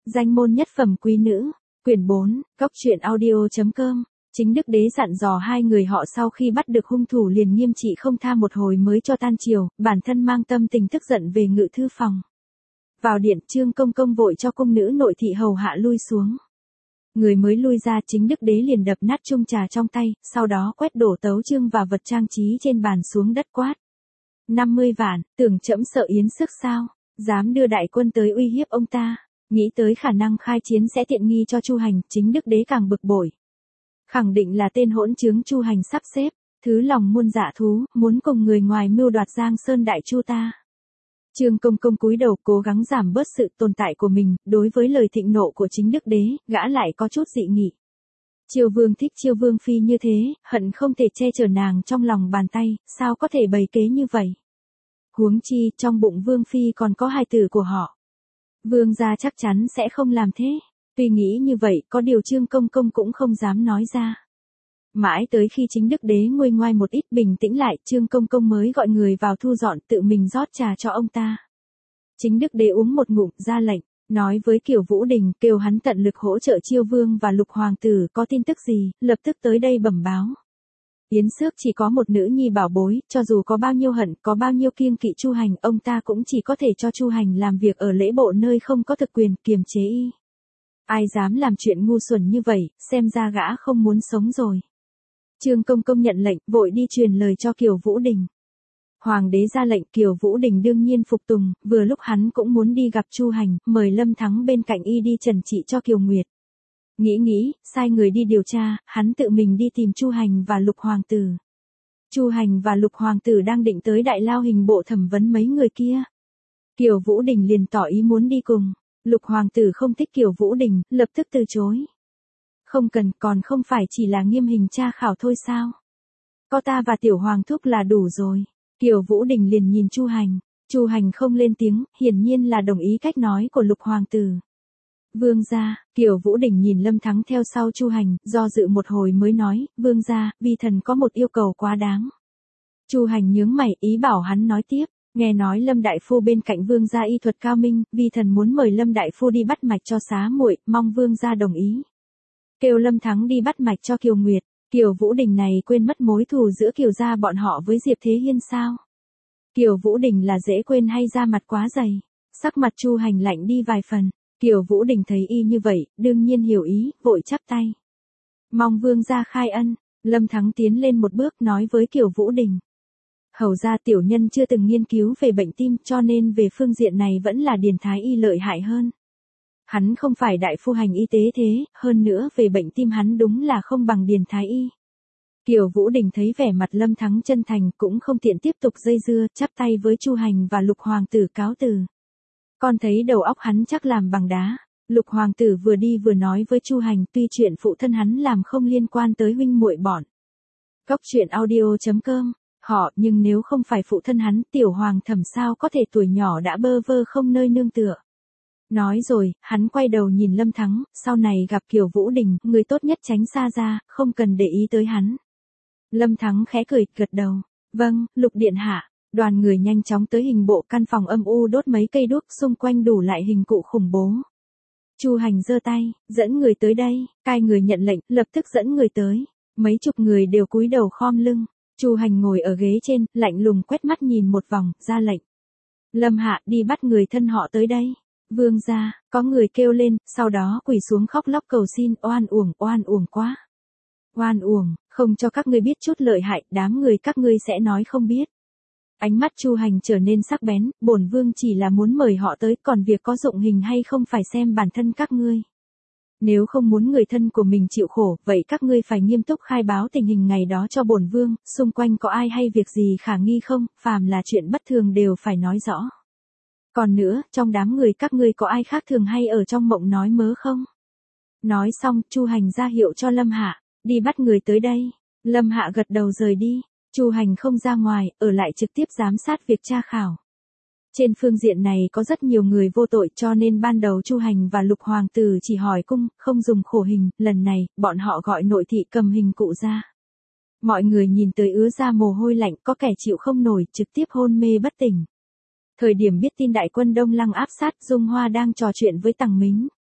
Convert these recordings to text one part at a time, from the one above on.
Danh môn nhất phẩm quý nữ, quyển 4, góc truyện audio.com. Chính đức đế dặn dò hai người họ sau khi bắt được hung thủ liền nghiêm trị không tha một hồi mới cho tan chiều, bản thân mang tâm tình tức giận về ngự thư phòng. Vào điện, Trương Công Công vội cho cung nữ nội thị hầu hạ lui xuống. Người mới lui ra, chính đức đế liền đập nát chung trà trong tay, sau đó quét đổ tấu chương và vật trang trí trên bàn xuống đất quát. 50 vạn, tưởng trẫm sợ yến sức sao, dám đưa đại quân tới uy hiếp ông ta. Nghĩ tới khả năng khai chiến sẽ tiện nghi cho Chu Hành, chính đức đế càng bực bội. Khẳng định là tên hỗn trướng Chu Hành sắp xếp, thứ lòng muôn dạ thú, muốn cùng người ngoài mưu đoạt Giang Sơn Đại Chu ta. Trương Công Công cúi đầu cố gắng giảm bớt sự tồn tại của mình, đối với lời thịnh nộ của chính đức đế, gã lại có chút dị nghị. Chiêu Vương thích Chiêu Vương phi như thế, hận không thể che chở nàng trong lòng bàn tay, sao có thể bày kế như vậy. Huống chi, trong bụng Vương phi còn có hai tử của họ. Vương gia chắc chắn sẽ không làm thế. Tuy nghĩ như vậy, có điều Trương Công Công cũng không dám nói ra. Mãi tới khi chính đức đế nguôi ngoai một ít bình tĩnh lại, Trương Công Công mới gọi người vào thu dọn, tự mình rót trà cho ông ta. Chính đức đế uống một ngụm, ra lệnh, nói với Kiều Vũ Đình, kêu hắn tận lực hỗ trợ Chiêu Vương và Lục Hoàng tử, có tin tức gì, lập tức tới đây bẩm báo. Yến Xước chỉ có một nữ nhi bảo bối, cho dù có bao nhiêu hận, có bao nhiêu kiêng kỵ Chu Hành, ông ta cũng chỉ có thể cho Chu Hành làm việc ở lễ bộ nơi không có thực quyền, kiềm chế y. Ai dám làm chuyện ngu xuẩn như vậy, xem ra gã không muốn sống rồi. Trương Công Công nhận lệnh, vội đi truyền lời cho Kiều Vũ Đình. Hoàng đế ra lệnh, Kiều Vũ Đình đương nhiên phục tùng, vừa lúc hắn cũng muốn đi gặp Chu Hành, mời Lâm Thắng bên cạnh y đi trần trị cho Kiều Nguyệt. Nghĩ, sai người đi điều tra, hắn tự mình đi tìm Chu Hành và Lục Hoàng tử. Chu Hành và Lục Hoàng tử đang định tới Đại Lao Hình bộ thẩm vấn mấy người kia. Kiều Vũ Đình liền tỏ ý muốn đi cùng. Lục Hoàng tử không thích Kiều Vũ Đình, lập tức từ chối. Không cần, còn không phải chỉ là nghiêm hình tra khảo thôi sao? Có ta và Tiểu Hoàng thúc là đủ rồi. Kiều Vũ Đình liền nhìn Chu Hành. Chu Hành không lên tiếng, hiển nhiên là đồng ý cách nói của Lục Hoàng tử. Vương gia, Kiều Vũ Đình nhìn Lâm Thắng theo sau Chu Hành, do dự một hồi mới nói, vương gia, vi thần có một yêu cầu quá đáng. Chu Hành nhướng mày, ý bảo hắn nói tiếp. Nghe nói Lâm đại phu bên cạnh vương gia y thuật cao minh, vi thần muốn mời Lâm đại phu đi bắt mạch cho xá muội, mong vương gia đồng ý. Kêu Lâm Thắng đi bắt mạch cho Kiều Nguyệt. Kiều Vũ Đình này quên mất mối thù giữa Kiều gia bọn họ với Diệp Thế Hiên sao? Kiều Vũ Đình là dễ quên hay da mặt quá dày? Sắc mặt Chu Hành lạnh đi vài phần. Kiều Vũ Đình thấy y như vậy, đương nhiên hiểu ý, vội chắp tay. Mong vương gia khai ân. Lâm Thắng tiến lên một bước nói với Kiều Vũ Đình. Hầu ra tiểu nhân chưa từng nghiên cứu về bệnh tim, cho nên về phương diện này vẫn là Điền Thái y lợi hại hơn. Hắn không phải đại phu hành y tế thế, hơn nữa về bệnh tim hắn đúng là không bằng Điền Thái y. Kiều Vũ Đình thấy vẻ mặt Lâm Thắng chân thành, cũng không tiện tiếp tục dây dưa, chắp tay với Chu Hành và Lục Hoàng tử cáo từ. Con thấy đầu óc hắn chắc làm bằng đá. Lục Hoàng tử vừa đi vừa nói với Chu Hành, tuy chuyện phụ thân hắn làm không liên quan tới huynh muội bọn. Góc truyện audio.com. Họ, nhưng nếu không phải phụ thân hắn, Tiểu Hoàng thẩm sao có thể tuổi nhỏ đã bơ vơ không nơi nương tựa. Nói rồi, hắn quay đầu nhìn Lâm Thắng, sau này gặp Kiều Vũ Đình, người tốt nhất tránh xa ra, không cần để ý tới hắn. Lâm Thắng khẽ cười, gật đầu. Vâng, Lục điện hạ. Đoàn người nhanh chóng tới hình bộ, căn phòng âm u đốt mấy cây đuốc, xung quanh đủ lại hình cụ khủng bố. Chu Hành giơ tay, dẫn người tới đây, cai người nhận lệnh, lập tức dẫn người tới. Mấy chục người đều cúi đầu khom lưng. Chu Hành ngồi ở ghế trên, lạnh lùng quét mắt nhìn một vòng, ra lệnh. Lâm hạ, đi bắt người thân họ tới đây. Vương gia, có người kêu lên, sau đó quỳ xuống khóc lóc cầu xin, oan uổng quá. Oan uổng, không cho các ngươi biết chút lợi hại, đám người các ngươi sẽ nói không biết. Ánh mắt Chu Hành trở nên sắc bén, bổn vương chỉ là muốn mời họ tới, còn việc có dụng hình hay không phải xem bản thân các ngươi. Nếu không muốn người thân của mình chịu khổ, vậy các ngươi phải nghiêm túc khai báo tình hình ngày đó cho bổn vương, xung quanh có ai hay việc gì khả nghi không, phàm là chuyện bất thường đều phải nói rõ. Còn nữa, trong đám người các ngươi có ai khác thường hay ở trong mộng nói mớ không? Nói xong, Chu Hành ra hiệu cho Lâm Hạ, đi bắt người tới đây. Lâm Hạ gật đầu rời đi. Chu Hành không ra ngoài, ở lại trực tiếp giám sát việc tra khảo. Trên phương diện này có rất nhiều người vô tội, cho nên ban đầu Chu Hành và Lục Hoàng tử chỉ hỏi cung, không dùng khổ hình, lần này, bọn họ gọi nội thị cầm hình cụ ra. Mọi người nhìn tới ứa ra mồ hôi lạnh, có kẻ chịu không nổi, trực tiếp hôn mê bất tỉnh. Thời điểm biết tin đại quân Đông Lăng áp sát, Dung Hoa đang trò chuyện với Tằng Mính.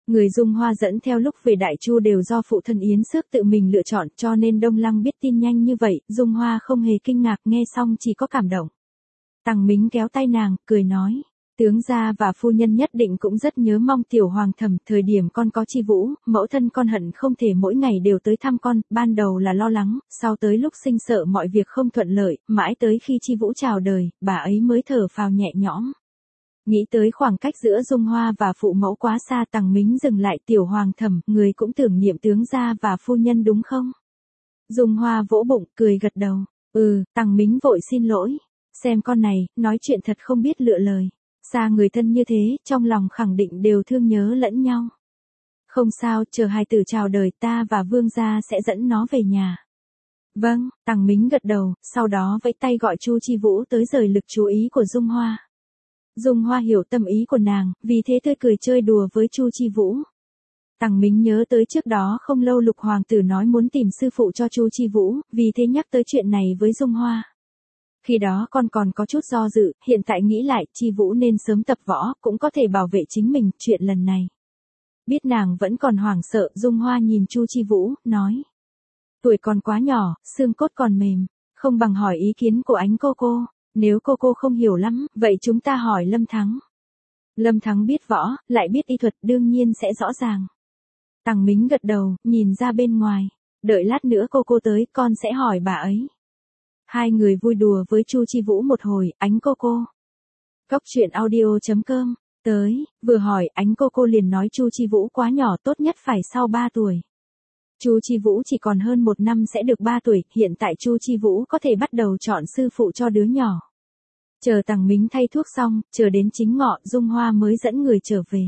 Người Dung Hoa dẫn theo lúc về Đại Chu đều do phụ thân Yến Xước tự mình lựa chọn, cho nên Đông Lăng biết tin nhanh như vậy, Dung Hoa không hề kinh ngạc, nghe xong chỉ có cảm động. Tằng Mính kéo tay nàng, cười nói, tướng gia và phu nhân nhất định cũng rất nhớ mong tiểu hoàng thẩm, thời điểm con có Chi Vũ, mẫu thân con hận không thể mỗi ngày đều tới thăm con, ban đầu là lo lắng, sau tới lúc sinh sợ mọi việc không thuận lợi, mãi tới khi Chi Vũ chào đời, bà ấy mới thở phào nhẹ nhõm. Nghĩ tới khoảng cách giữa Dung Hoa và phụ mẫu quá xa, Tằng Mính dừng lại, tiểu hoàng thẩm, người cũng tưởng niệm tướng gia và phu nhân đúng không? Dung Hoa vỗ bụng, cười gật đầu. Tằng Mính vội xin lỗi. Xem con này, nói chuyện thật không biết lựa lời. Xa người thân như thế, trong lòng khẳng định đều thương nhớ lẫn nhau. Không sao, chờ hài tử chào đời, ta và vương gia sẽ dẫn nó về nhà. Vâng, Tằng Mính gật đầu, sau đó vẫy tay gọi Chu Chi Vũ tới rời lực chú ý của Dung Hoa. Dung Hoa hiểu tâm ý của nàng, vì thế tươi cười chơi đùa với Chu Chi Vũ. Tằng Mính nhớ tới trước đó không lâu Lục hoàng tử nói muốn tìm sư phụ cho Chu Chi Vũ, vì thế nhắc tới chuyện này với Dung Hoa. Khi đó con còn có chút do dự, hiện tại nghĩ lại, Chi Vũ nên sớm tập võ, cũng có thể bảo vệ chính mình, chuyện lần này. Biết nàng vẫn còn hoảng sợ, Dung Hoa nhìn Chu Chi Vũ, nói. Tuổi còn quá nhỏ, xương cốt còn mềm, không bằng hỏi ý kiến của Ánh cô. Nếu cô không hiểu lắm, vậy chúng ta hỏi Lâm Thắng. Lâm Thắng biết võ, lại biết y thuật, đương nhiên sẽ rõ ràng. Tằng Mính gật đầu, nhìn ra bên ngoài. Đợi lát nữa cô tới, con sẽ hỏi bà ấy. Hai người vui đùa với Chu Chi Vũ một hồi, Ánh cô. Góc truyện audio.com, tới, vừa hỏi, Ánh cô liền nói Chu Chi Vũ quá nhỏ, tốt nhất phải sau 3 tuổi. Chu Chi Vũ chỉ còn hơn 1 năm sẽ được 3 tuổi, hiện tại Chu Chi Vũ có thể bắt đầu chọn sư phụ cho đứa nhỏ. Chờ Tằng Mính thay thuốc xong, chờ đến chính ngọ, Dung Hoa mới dẫn người trở về.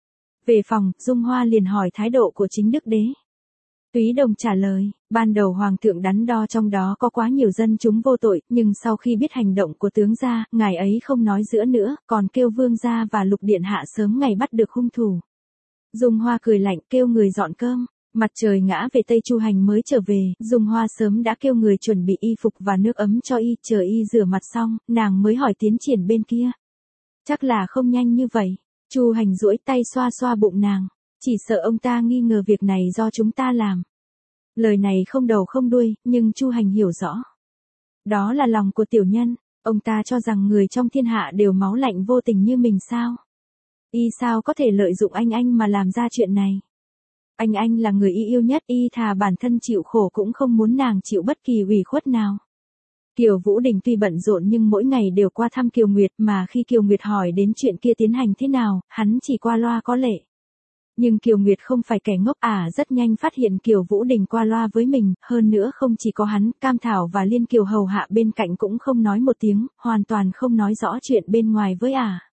Về phòng, Dung Hoa liền hỏi thái độ của chính đức đế. Túy Đồng trả lời, ban đầu hoàng thượng đắn đo trong đó có quá nhiều dân chúng vô tội, nhưng sau khi biết hành động của tướng gia, ngài ấy không nói giữa nữa, còn kêu vương gia và Lục điện hạ sớm ngày bắt được hung thủ. Dung Hoa cười lạnh, kêu người dọn cơm. Mặt trời ngã về Tây, Chu Hành mới trở về, Dung Hoa sớm đã kêu người chuẩn bị y phục và nước ấm cho y, chờ y rửa mặt xong, nàng mới hỏi tiến triển bên kia. Chắc là không nhanh như vậy. Chu Hành duỗi tay xoa xoa bụng nàng, chỉ sợ ông ta nghi ngờ việc này do chúng ta làm. Lời này không đầu không đuôi, nhưng Chu Hành hiểu rõ. Đó là lòng của tiểu nhân, ông ta cho rằng người trong thiên hạ đều máu lạnh vô tình như mình sao? Y sao có thể lợi dụng anh mà làm ra chuyện này? Anh là người y yêu nhất, y thà bản thân chịu khổ cũng không muốn nàng chịu bất kỳ ủy khuất nào. Kiều Vũ Đình tuy bận rộn nhưng mỗi ngày đều qua thăm Kiều Nguyệt, mà khi Kiều Nguyệt hỏi đến chuyện kia tiến hành thế nào, hắn chỉ qua loa có lệ. Nhưng Kiều Nguyệt không phải kẻ ngốc, rất nhanh phát hiện Kiều Vũ Đình qua loa với mình, hơn nữa không chỉ có hắn, Cam Thảo và Liên Kiều hầu hạ bên cạnh cũng không nói một tiếng, hoàn toàn không nói rõ chuyện bên ngoài với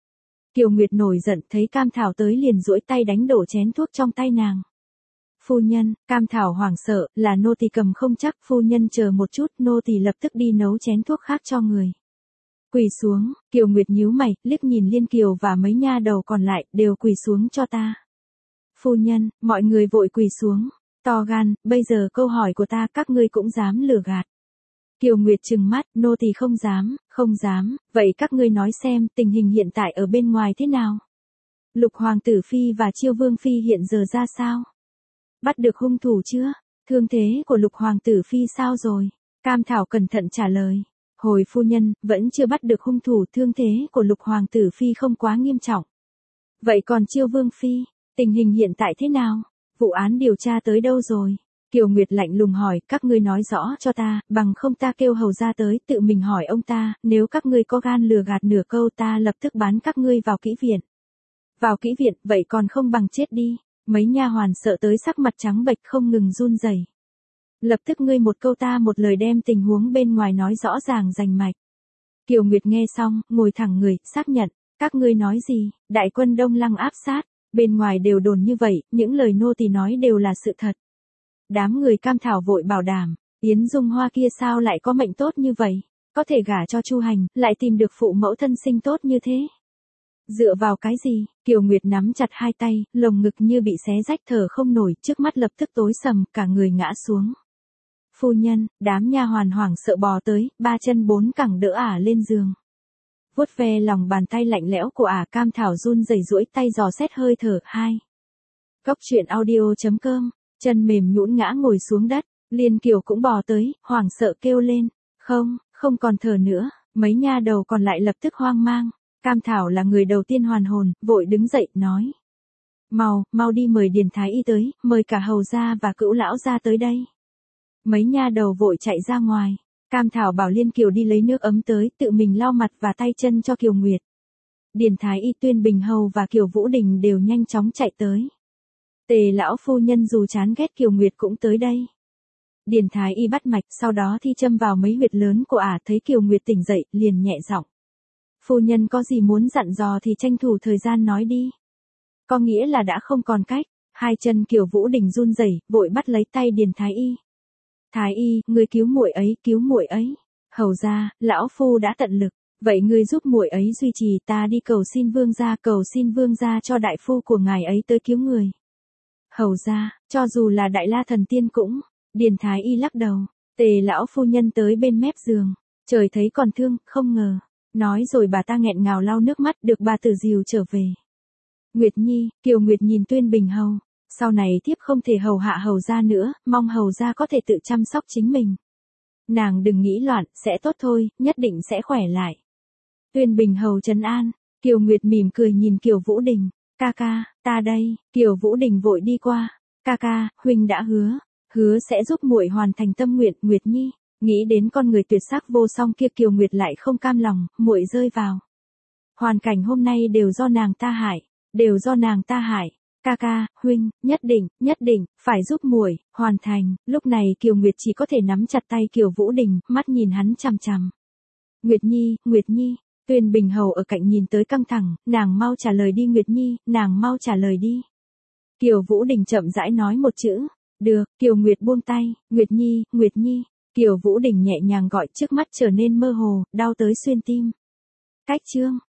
Kiều Nguyệt nổi giận, thấy Cam Thảo tới liền duỗi tay đánh đổ chén thuốc trong tay nàng. Phu nhân, Cam Thảo hoảng sợ, là nô tỳ cầm không chắc, phu nhân chờ một chút, nô tỳ lập tức đi nấu chén thuốc khác cho người. Quỳ xuống, Kiều Nguyệt nhíu mày, liếc nhìn Liên Kiều và mấy nha đầu còn lại, đều quỳ xuống cho ta. Phu nhân, mọi người vội quỳ xuống, to gan, bây giờ câu hỏi của ta các ngươi cũng dám lừa gạt. Kiều Nguyệt trừng mắt, nô tỳ không dám, vậy các ngươi nói xem, tình hình hiện tại ở bên ngoài thế nào? Lục hoàng tử phi và Chiêu vương phi hiện giờ ra sao? Bắt được hung thủ chưa? Thương thế của Lục hoàng tử phi sao rồi? Cam Thảo cẩn thận trả lời. Hồi phu nhân, vẫn chưa bắt được hung thủ, thương thế của Lục hoàng tử phi không quá nghiêm trọng. Vậy còn Chiêu vương phi, tình hình hiện tại thế nào? Vụ án điều tra tới đâu rồi? Kiều Nguyệt lạnh lùng hỏi, các ngươi nói rõ cho ta, bằng không ta kêu hầu ra tới, tự mình hỏi ông ta, nếu các ngươi có gan lừa gạt nửa câu ta lập tức bán các ngươi vào kỹ viện. Vào kỹ viện, vậy còn không bằng chết đi. Mấy nha hoàn sợ tới sắc mặt trắng bệch không ngừng run rẩy. Lập tức ngươi một câu ta một lời đem tình huống bên ngoài nói rõ ràng rành mạch. Kiều Nguyệt nghe xong, ngồi thẳng người, xác nhận, các ngươi nói gì, đại quân Đông Lăng áp sát, bên ngoài đều đồn như vậy, những lời nô tỳ nói đều là sự thật. Đám người Cam Thảo vội bảo đảm, Yến Dung Hoa kia sao lại có mệnh tốt như vậy, có thể gả cho Chu Hành, lại tìm được phụ mẫu thân sinh tốt như thế. Dựa vào cái gì? Kiều Nguyệt nắm chặt hai tay, lồng ngực như bị xé rách thở không nổi, trước mắt lập tức tối sầm, cả người ngã xuống. Phu nhân, đám nha hoàn hoảng sợ bò tới, 3 chân 4 cẳng đỡ lên giường. Vuốt ve lòng bàn tay lạnh lẽo của Cam Thảo run rẩy duỗi tay dò xét hơi thở, Cốc truyện audio.com, chân mềm nhũn ngã ngồi xuống đất, Liên Kiều cũng bò tới, hoảng sợ kêu lên, không còn thở nữa, mấy nha đầu còn lại lập tức hoang mang, Cam Thảo là người đầu tiên hoàn hồn, vội đứng dậy, nói. Mau đi mời Điền Thái Y tới, mời cả hầu gia và Cữu lão gia tới đây. Mấy nha đầu vội chạy ra ngoài, Cam Thảo bảo Liên Kiều đi lấy nước ấm tới, tự mình lau mặt và tay chân cho Kiều Nguyệt. Điền Thái Y, Tuyên Bình Hầu và Kiều Vũ Đình đều nhanh chóng chạy tới. Tề lão phu nhân dù chán ghét Kiều Nguyệt cũng tới đây. Điền Thái Y bắt mạch, sau đó thi châm vào mấy huyệt lớn của ả, thấy Kiều Nguyệt tỉnh dậy, liền nhẹ giọng. Phu nhân có gì muốn dặn dò thì tranh thủ thời gian nói đi. Có nghĩa là đã không còn cách, hai chân Kiều Vũ Đình run rẩy, vội bắt lấy tay Điền Thái Y. Thái Y, ngươi cứu muội ấy, cứu muội ấy. Hầu gia, lão phu đã tận lực, vậy ngươi giúp muội ấy duy trì, ta đi cầu xin vương gia cho đại phu của ngài ấy tới cứu người. Hầu gia, cho dù là Đại La thần tiên cũng. Điền Thái Y lắc đầu. Tề lão phu nhân tới bên mép giường, trời thấy còn thương, không ngờ. Nói rồi bà ta nghẹn ngào lau nước mắt, được bà tử dìu trở về. Nguyệt Nhi, Kiều Nguyệt nhìn Tuyên Bình Hầu, sau này thiếp không thể hầu hạ hầu gia nữa, mong hầu gia có thể tự chăm sóc chính mình. Nàng đừng nghĩ loạn, sẽ tốt thôi, nhất định sẽ khỏe lại. Tuyên Bình Hầu trấn an, Kiều Nguyệt mỉm cười nhìn Kiều Vũ Đình, ca ca, ta đây. Kiều Vũ Đình vội đi qua, ca ca, huynh đã hứa sẽ giúp muội hoàn thành tâm nguyện. Nguyệt Nhi, nghĩ đến con người tuyệt sắc vô song kia, Kiều Nguyệt lại không cam lòng, muội rơi vào hoàn cảnh hôm nay đều do nàng ta hại, ca ca, huynh, nhất định, phải giúp muội hoàn thành. Lúc này Kiều Nguyệt chỉ có thể nắm chặt tay Kiều Vũ Đình, mắt nhìn hắn chằm chằm. Nguyệt Nhi, Tuyên Bình Hầu ở cạnh nhìn tới căng thẳng, nàng mau trả lời đi Nguyệt Nhi, nàng mau trả lời đi. Kiều Vũ Đình chậm rãi nói một chữ, được. Kiều Nguyệt buông tay, Nguyệt Nhi, Kiều Vũ Đình nhẹ nhàng gọi, trước mắt trở nên mơ hồ, đau tới xuyên tim. Cách chương